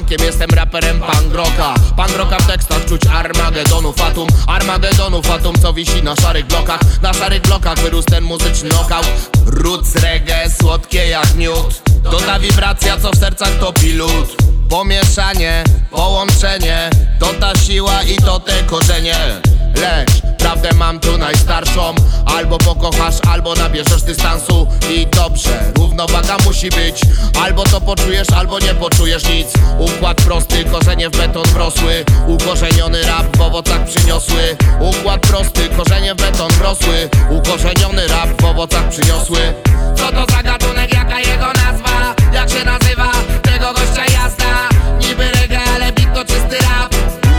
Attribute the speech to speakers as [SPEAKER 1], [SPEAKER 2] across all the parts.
[SPEAKER 1] punkiem, jestem raperem punk rocka. Punk rocka w tekstach czuć Armagedonu Fatum. Armagedonu Fatum, co wisi na szarych blokach. Na szarych blokach wyrósł ten muzyczny knockout. Roots reggae, słodkie jak miód. To ta wibracja, co w sercach topi lód. Pomieszanie, połączenie, to ta siła i to te korzenie. Lecz prawdę mam tu najstarszą. Albo pokochasz, albo nabierzesz dystansu. I dobrze, równowaga musi być. Albo to poczujesz, albo nie poczujesz nic. Układ prosty, korzenie w beton wrosły. Ukorzeniony rap w owocach przyniosły. Układ prosty, korzenie w beton wrosły. Ukorzeniony rap w owocach przyniosły. Co to za gatunek, jaka jego nazwa? Jak się nazywa tego gościa jazda? Niby reggae, ale beat to czysty rap.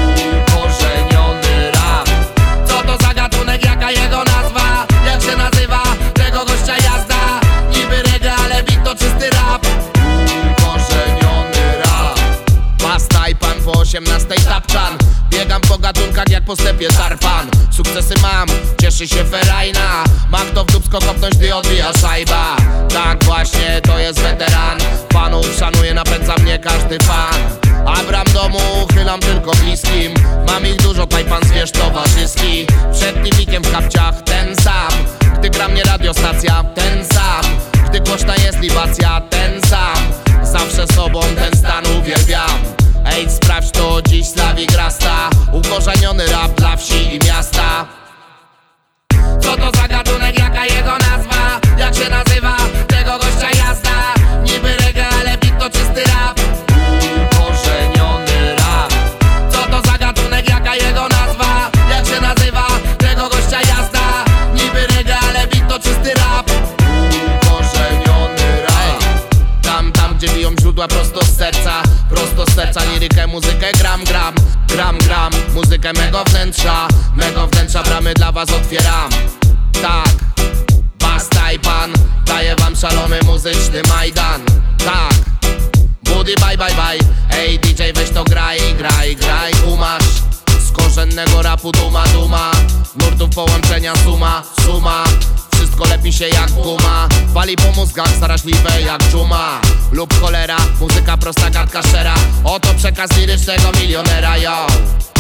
[SPEAKER 1] Ukorzeniony rap. Co to za gatunek, jaka jego nazwa? Jak się nazywa tego gościa jazda? Niby reggae, ale beat to czysty rap. Ukorzeniony rap. Pastaj pan po 18 tapczan. Biegam po gatunkach jak po stepie szarpan. Sukcesy mam, cieszy się ferajna. Ma kto w dupsko kopnąć, gdy odbija szajba. Tak właśnie, to jest weteran. Fanów szanuję, napędza mnie każdy fan. A bram domu chylam tylko bliskim. Mam ich dużo, tajpan zwierz towarzyski. Przed liwikiem w kapciach ten sam. Gdy gra mnie radiostacja, ten sam. Gdy głośna jest libacja, ten sam. Zawsze sobą ten stan uwielbiam. Ej, sprawdź to, dziś Slawik rasta. Ukorzeniony rap dla wsi i miasta. Co to za gatunek, jaka jego nazwa? Jak się nazywa tego gościa jazda? Niby reggae, ale beat to czysty rap. Ukorzeniony rap. Co to za gatunek, jaka jego nazwa? Jak się nazywa tego gościa jazda? Niby reggae, ale beat to czysty rap. Ukorzeniony rap. Tam, gdzie biją źródła prosto z serca. Prosto z serca lirykę, muzykę gram. Muzykę mego wnętrza bramy dla was otwieram. Tak, Bastaj pan, daję wam szalony muzyczny majdan. Tak, Buddy bye. Ej DJ, weź to graj. Umasz z korzennego rapu duma. Nurtów połączenia suma. Wszystko lepi się jak guma. Wali po mózgach zaraźliwe jak dżuma lub cholera. Muzyka prosta, gadka szczera. Oto przekaz lirycznego milionera, yo.